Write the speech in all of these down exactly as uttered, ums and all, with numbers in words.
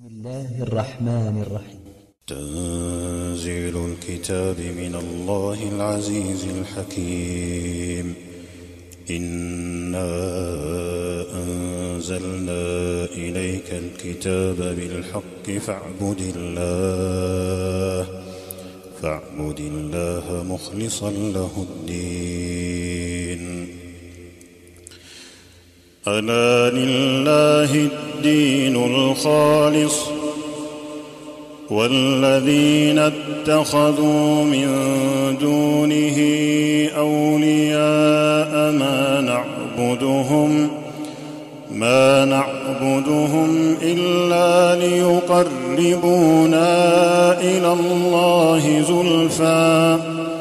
بسم الله الرحمن الرحيم. تنزيل الكتاب من الله العزيز الحكيم. إنا أنزلنا إليك الكتاب بالحق فاعبد الله فاعبد الله مخلصا له الدين. ألا لله الدين الخالص والذين اتخذوا من دونه أولياء ما نعبدهم ما نعبدهم إلا ليقربونا إلى الله زلفى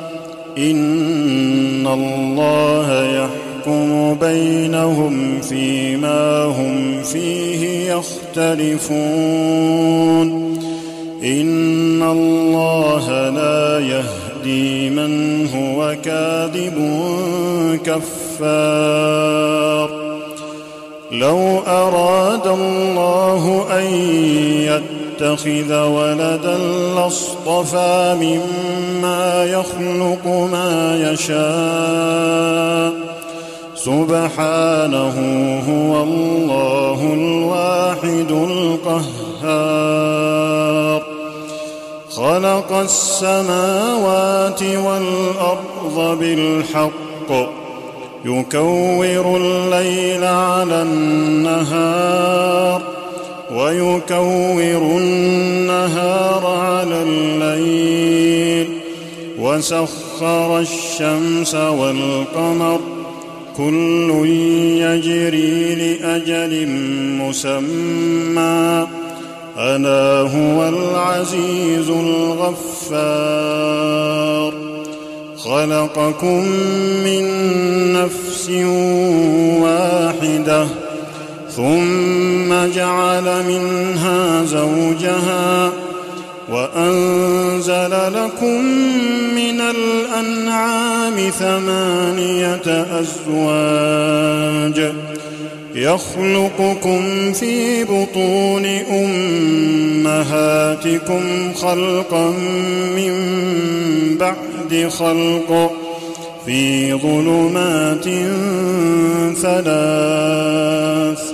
إن الله يحكم بينهم فيما هم فيه يختلفون إن الله لا يهدي من هو كاذب كفار. لو أراد الله أن يتخذ ولدا لاصطفى مما يخلق ما يشاء سبحانه هو الله الواحد القهار. خلق السماوات والأرض بالحق يكور الليل على النهار ويكور النهار على الليل وسخر الشمس والقمر كل يجري لأجل مسمى ألا هو العزيز الغفار. خلقكم من نفس واحدة ثم جعل منها زوجها وأنزل لكم من الأنعام ثمانية أزواج يخلقكم في بطون أمهاتكم خلقا من بعد خلق في ظلمات ثلاث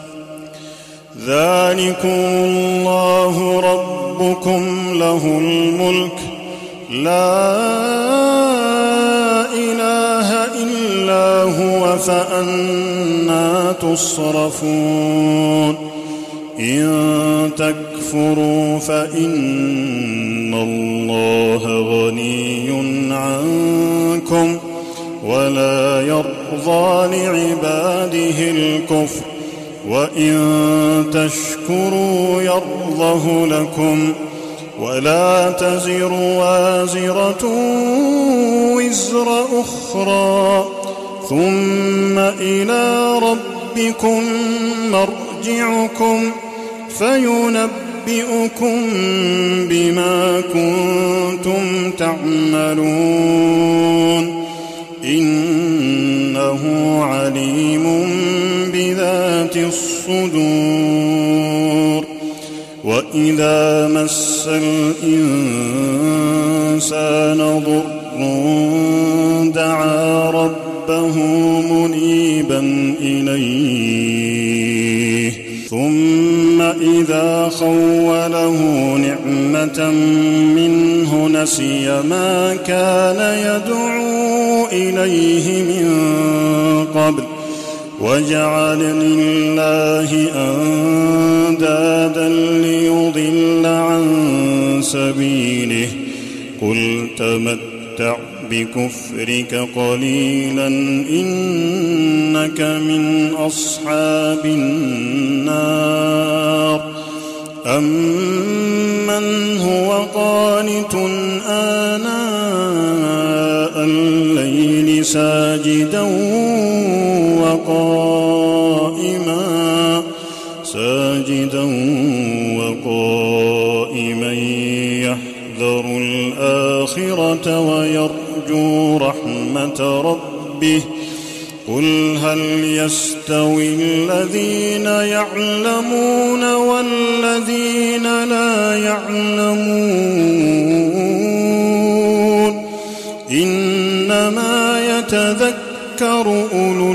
ذلكم الله ربكم له الملك لا إله إلا هو فأنى تصرفون. إن تكفروا فإن الله غني عنكم ولا يرضى لعباده الكفر وإن تشكروا يرضه لكم ولا تزر وازرة وزر أخرى ثم إلى ربكم مرجعكم فينبئكم بما كنتم تعملون إنه عليم بذات الصدور. وإذا مس الإنسان ضر دعا ربه منيبا إليه ثم إذا خوله نعمة منه نسي ما كان يدعو إليه من قبل وجعل لله أندادا ليضل عن سبيله قل تمتع بكفرك قليلا إنك من أصحاب النار. أمن هو قانت آناء الليل ساجدا وقائما ساجدا وقائما يحذر الآخرة ويرجو رحمة ربه قل هل يستوي الذين يعلمون والذين لا يعلمون إنما يتذكر أولو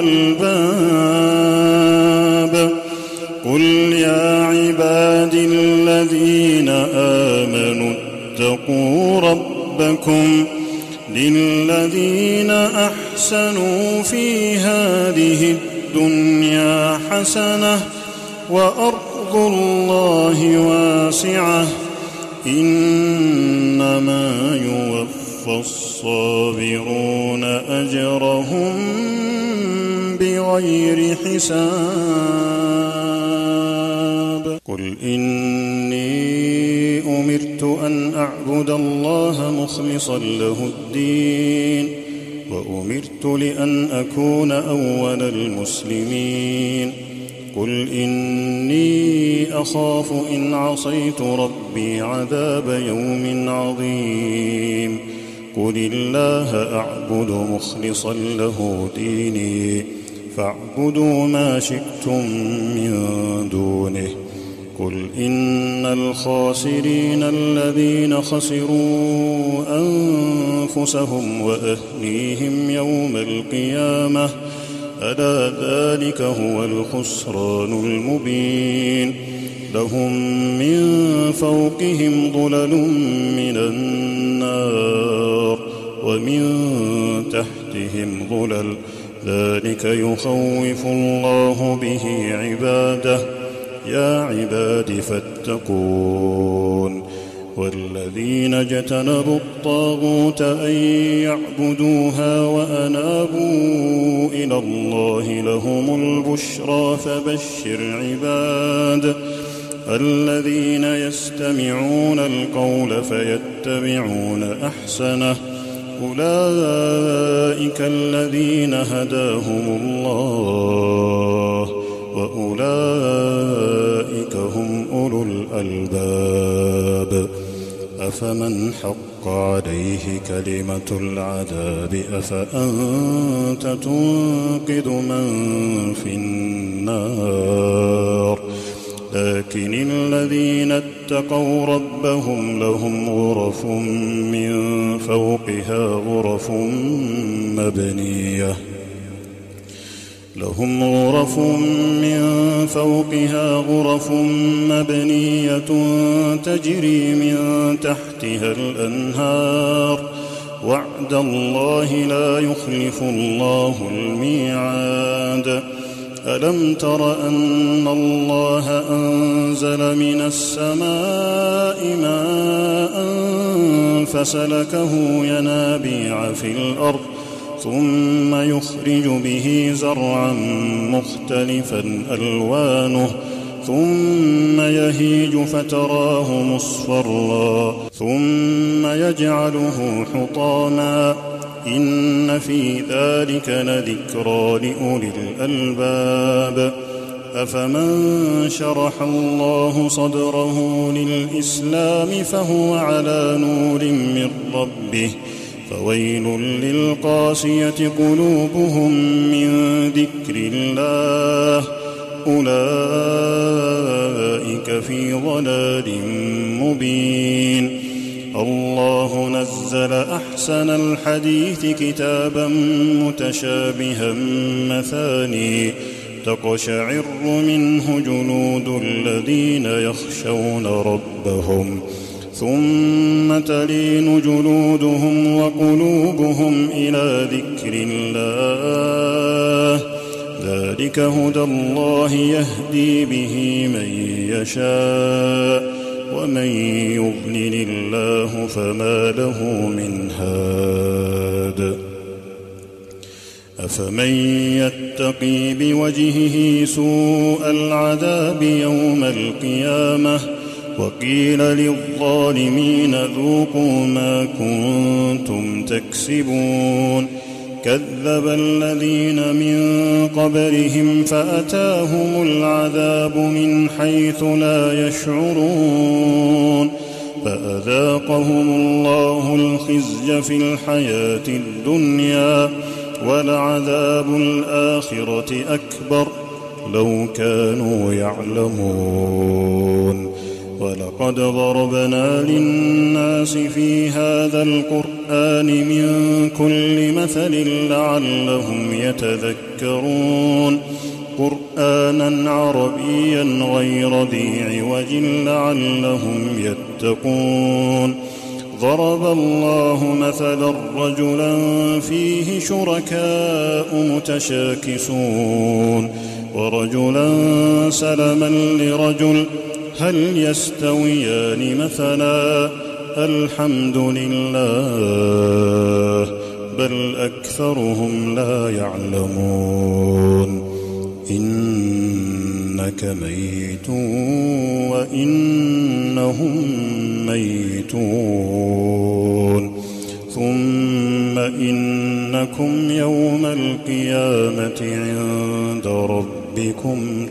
الألباب قل يا عبادي الذين آمنوا اتقوا ربكم للذين أحسنوا في هذه الدنيا حسنة وأرض الله واسعة إنما يوفى الصابرون أجرهم بغير حساب قل إني أمرت أن أعبد الله مخلصا له الدين وأمرت لأن أكون أول المسلمين قل إني أخاف إن عصيت ربي عذاب يوم عظيم قل الله أعبد مخلصا له ديني فاعبدوا ما شئتم من دونه قل إن الخاسرين الذين خسروا أنفسهم وأهليهم يوم القيامة ألا ذلك هو الخسران المبين لهم من فوقهم ظلل من النار ومن تحتهم ظلل ذلك يخوف الله به عباده يا عباد فاتقون والذين اجتنبوا الطاغوت أن يعبدوها وأنابوا إلى الله لهم البشرى فبشر عباد الذين يستمعون القول فيتبعون أحسنه أولئك الذين هداهم الله وأولئك هم أولو الألباب أفمن حق عليه كلمة العذاب أفأنت تنقذ من في النار لكن الذين اتقوا ربهم لهم غرف من فوقها غرف مبنية لهم غرف من فوقها غرف مبنية تجري من تحتها الأنهار وعد الله لا يخلف الله الميعاد ألم تر أن الله أنزل من السماء ماء فسلكه ينابيع في الأرض ثم يخرج به زرعا مختلفا ألوانه ثم يهيج فتراه مصفرا ثم يجعله حطاما إن في ذلك لذكرى لأولي الألباب أفمن شرح الله صدره للإسلام فهو على نور من ربه فويل للقاسية قلوبهم من ذكر الله أولئك في ضلال مبين الله نزل أحسن الحديث كتابا متشابها مثاني تقشعر منه جلود الذين يخشون ربهم ثم تلين جلودهم وقلوبهم إلى ذكر الله ذلك هدى الله يهدي به من يشاء ومن يضلل الله فما له من هاد أفمن يتقي بوجهه سوء العذاب يوم القيامة وقيل للظالمين ذوقوا ما كنتم تكسبون كذب الذين من قبلهم فأتاهم العذاب من حيث لا يشعرون فأذاقهم الله الخزي في الحياة الدنيا ولعذاب الآخرة أكبر لو كانوا يعلمون ولقد ضربنا للناس في هذا القرآن من كل مثل لعلهم يتذكرون قرآنا عربيا غير ذي عوج لعلهم يتقون ضرب الله مثلا رجلا فيه شركاء متشاكسون ورجلا سلما لرجل هل يستويان مثلا الحمد لله بل أكثرهم لا يعلمون إنك ميت وإنهم ميتون ثم إنكم يوم القيامة عند ربكم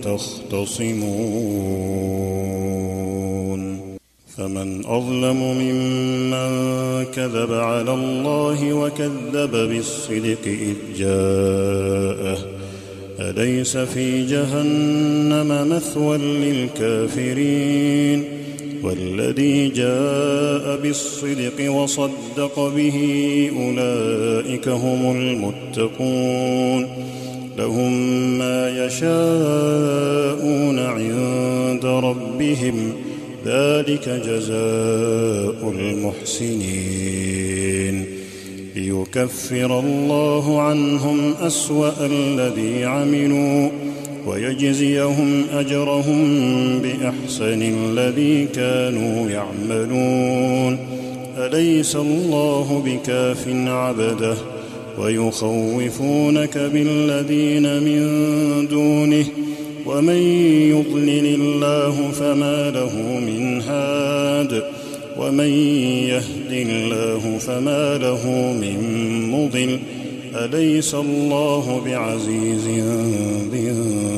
تختصمون فمن أظلم ممن كذب على الله وكذب بالصدق إذ جاءه أليس في جهنم مثوى للكافرين والذي جاء بالصدق وصدق به أولئك هم المتقون لهم ما يشاءون عند ربهم ذلك جزاء المحسنين ليكفر الله عنهم أسوأ الذي عملوا ويجزيهم أجرهم بأحسن الذي كانوا يعملون أليس الله بكاف عبده ويخوفونك بالذين من دونه ومن يضلل الله فما له من هاد ومن يهد الله فما له من مضل أليس الله بعزيز ذي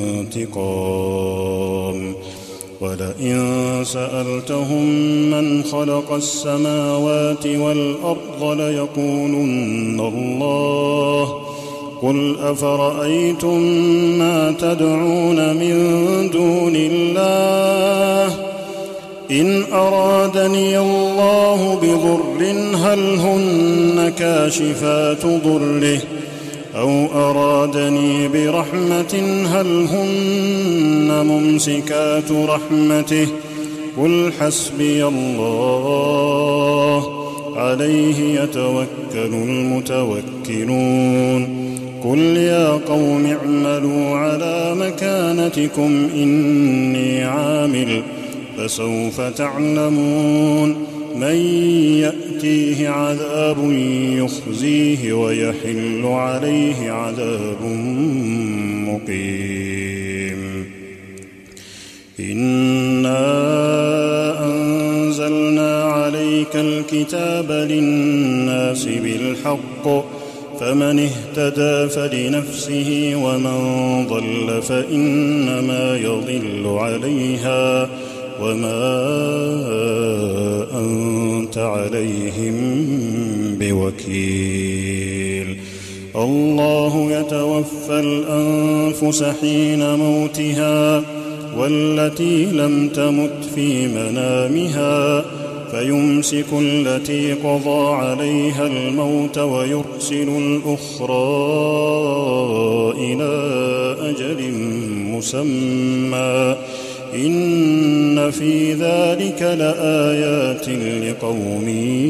انتقام ولئن سألتهم من خلق السماوات والأرض ليقولن الله قل أفرأيتم ما تدعون من دون الله إن أرادني الله بضر هل هن كاشفات ضره أو أرادني برحمة هل هن ممسكات رحمته قل حسبي الله عليه يتوكل المتوكلون قل يا قوم اعملوا على مكانتكم إني عامل فسوف تعلمون من يأتيه عذاب يخزيه ويحل عليه عذاب مقيم إنا أنزلنا عليك الكتاب للناس بالحق فمن اهتدى فلنفسه ومن ضل فإنما يضل عليها وما أنت عليهم بوكيل الله يتوفى الأنفس حين موتها والتي لم تمت في منامها فيمسك التي قضى عليها الموت ويرسل الأخرى إلى أجل مسمى إن في ذلك لآيات لقوم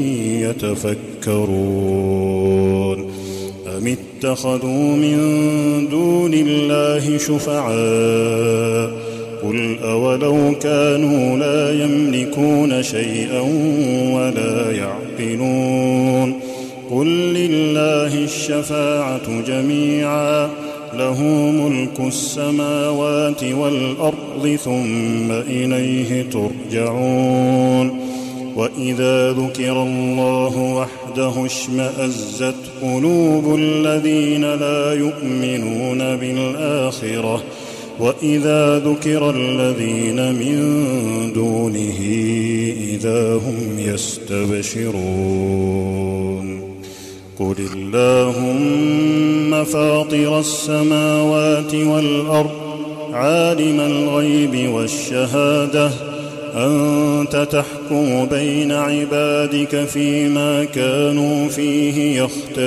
يتفكرون أم اتخذوا من دون الله شفعاء قل أولو كانوا لا يملكون شيئا ولا يعقلون قل لله الشفاعة جميعا له ملك السماوات والأرض ثم إليه ترجعون وإذا ذكر الله وحده اشمأزت قلوب الذين لا يؤمنون بالآخرة وإذا ذكر الذين من دونه إذا هم يستبشرون قل اللهم فاطر السماوات والأرض عالم الغيب والشهادة أنت تحكم بين عبادك فيما كانوا فيه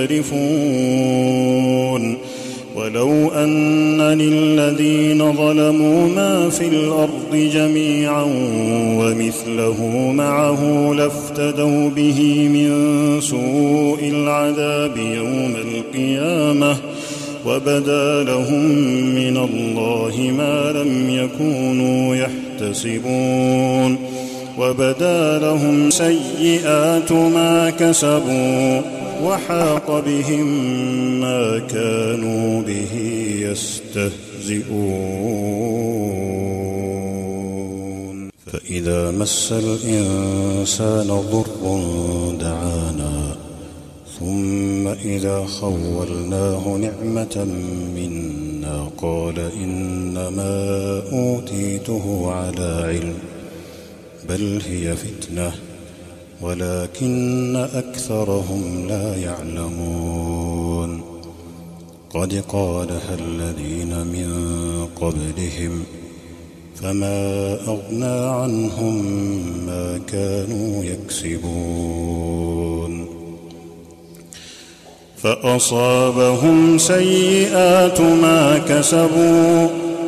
يختلفون ولو أن للذين ظلموا ما في الأرض جميعا ومثله معه لافتدوا به من سوء العذاب يوم القيامة وبدا لهم من الله ما لم يكونوا يحتسبون وبدا لهم سيئات ما كسبوا وحاق بهم ما كانوا به يستهزئون فإذا مس الإنسان ضر دعانا ثم إذا خولناه نعمة منا قال إنما أوتيته على علم بل هي فتنة ولكن أكثرهم لا يعلمون قد قالها الذين من قبلهم فما أغنى عنهم ما كانوا يكسبون فأصابهم سيئات ما كسبوا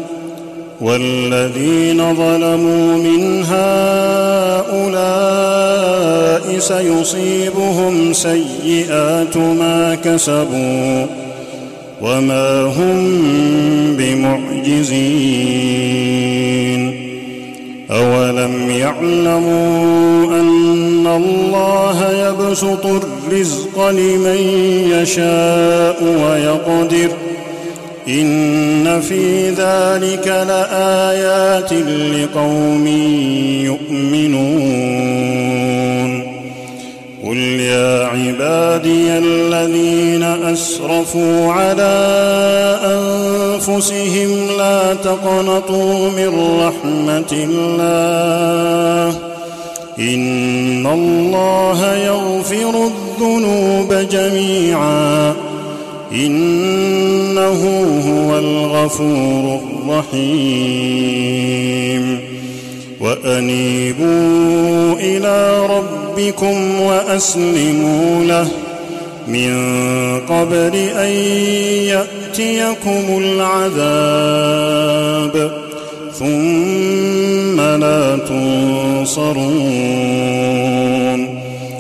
والذين ظلموا من هؤلاء سيصيبهم سيئات ما كسبوا وما هم بمعجزين أولم يعلموا أن الله يبسط الرزق لمن يشاء ويقدر إن في ذلك لآيات لقوم يؤمنون قل يا عبادي الذين أسرفوا على أنفسهم لا تقنطوا من رحمة الله إن الله يغفر الذنوب جميعا إنه هو الغفور الرحيم وأنيبوا إلى ربكم وأسلموا له من قبل أن يأتيكم العذاب ثم لا تنصرون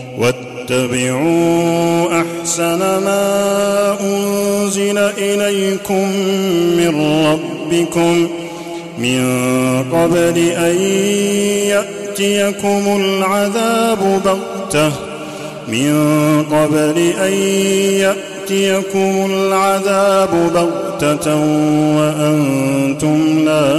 واتبعوا أحسن ما أنزل إليكم من ربكم من قبل أن يأتيكم العذاب بغتة من قبل أن يأتيكم العذاب بغتة وأنتم لا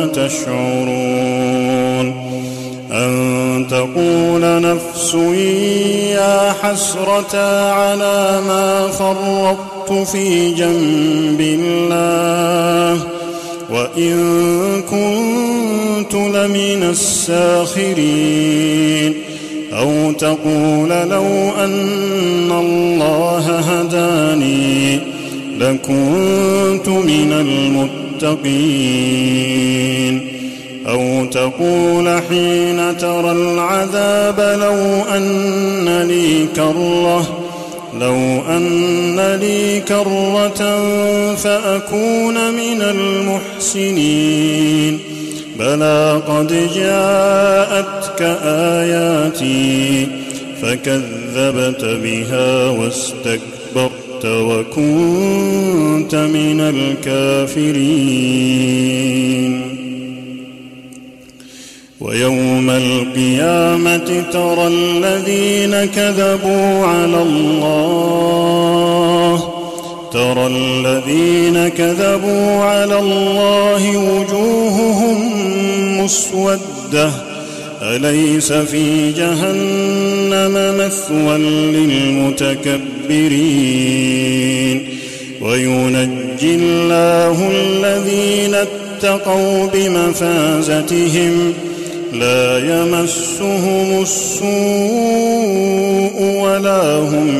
تشعرون أن تقول نفس يا حسرة على ما فرطت في جنب الله وإن كنت لمن الساخرين أو تقول لو أن الله هداني لكنت من المتقين أو تقول حين ترى العذاب لو أن لي كرة لو أن لي كرة فأكون من المحسنين بلى قد جاءتك آياتي فكذبت بها واستكبرت وكنت من الكافرين ويوم القيامة ترى الذين كذبوا على الله ترى الذين كذبوا على الله وجوههم مسودة أليس في جهنم مثوى للمتكبرين وينجي الله الذين اتقوا بمفازتهم لا يمسهم السوء ولا هم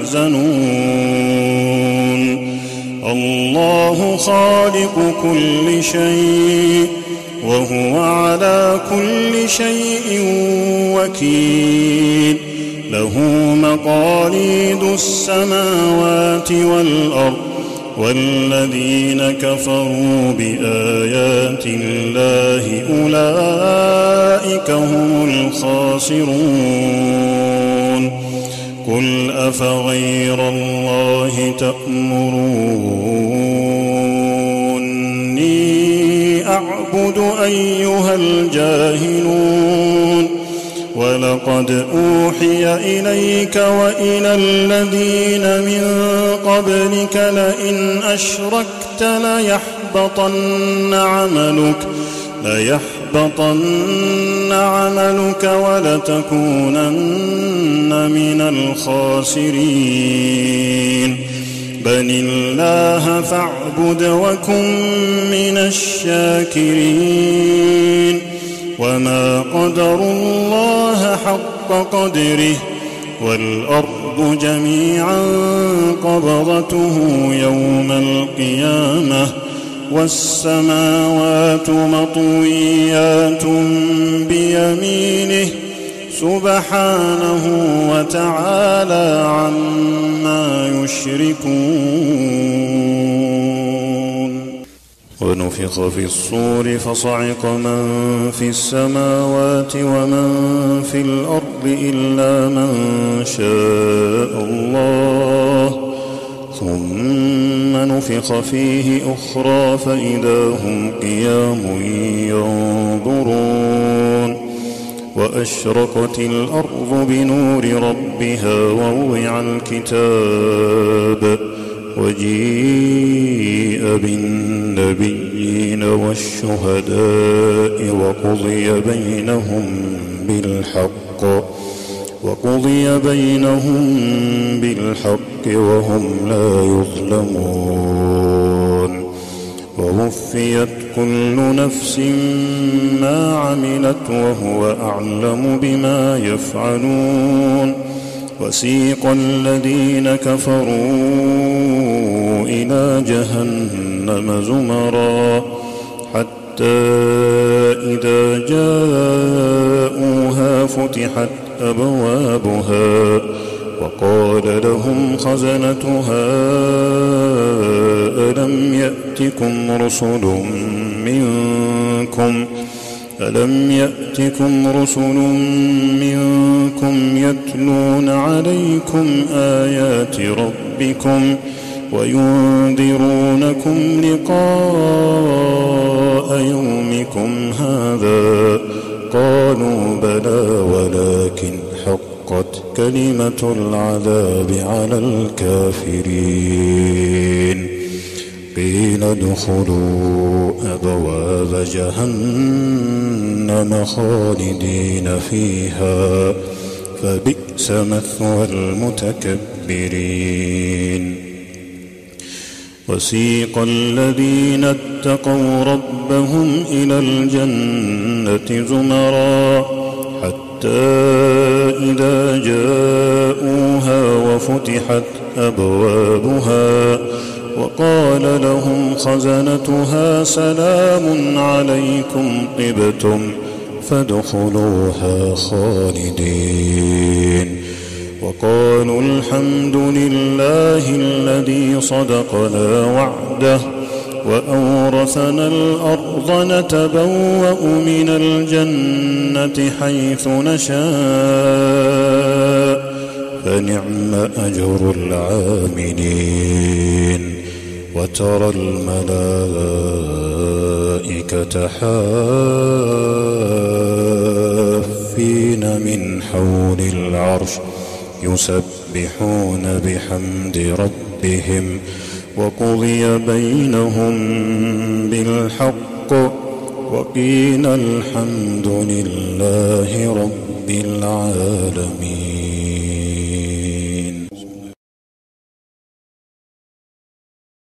يحزنون الله خالق كل شيء وهو على كل شيء وكيل له مقاليد السماوات والأرض والذين كفروا بآيات الله أولئك هم الخاسرون قل أفغير الله تأمروني أعبد أيها الجاهلون ولقد أوحي إليك وإلى الذين من قبلك لئن أشركت ليحبطن عملك ليحبطن عملك ولتكونن من الخاسرين بل الله فاعبد وكن من الشاكرين وما قدروا الله حق قدره والأرض جميعا قبضته يوم القيامة والسماوات مطويات بيمينه سبحانه وتعالى عما يشركون ونفخ في الصور فصعق من في السماوات ومن في الأرض إلا من شاء الله ثم نفخ فيه أخرى فإذا هم قيام ينظرون وأشرقت الأرض بنور ربها ووضع الكتاب وجيء بالنبيين والشهداء وقضي بينهم بالحق وقضي بينهم بالحق وهم لا يظلمون ووفيت كل نفس ما عملت وهو أعلم بما يفعلون وسيق الذين كفروا إلى جهنم زمرا حتى إذا جاءوها فتحت أبوابها وقال لهم خزنتها ألم يأتكم رسل منكم ألم يأتكم رسل منكم يتلون عليكم آيات ربكم وينذرونكم لقاء يومكم هذا قالوا بلى ولكن حقت كلمة العذاب على الكافرين قيل ادخلوا أبواب جهنم خالدين فيها فبئس مثوى المتكبرين وسيق الذين اتقوا ربهم إلى الجنة زمرا حتى إذا جاءوها وفتحت أبوابها وقال لهم خزنتها سلام عليكم طبتم فادخلوها خالدين وقالوا الحمد لله الذي صدقنا وعده وأورثنا الأرض نتبوأ من الجنة حيث نشاء فنعم أجر العاملين وترى الملائكة حافين من حول العرش يسبحون بحمد ربهم وقضي بينهم بالحق وقيل الحمد لله رب العالمين.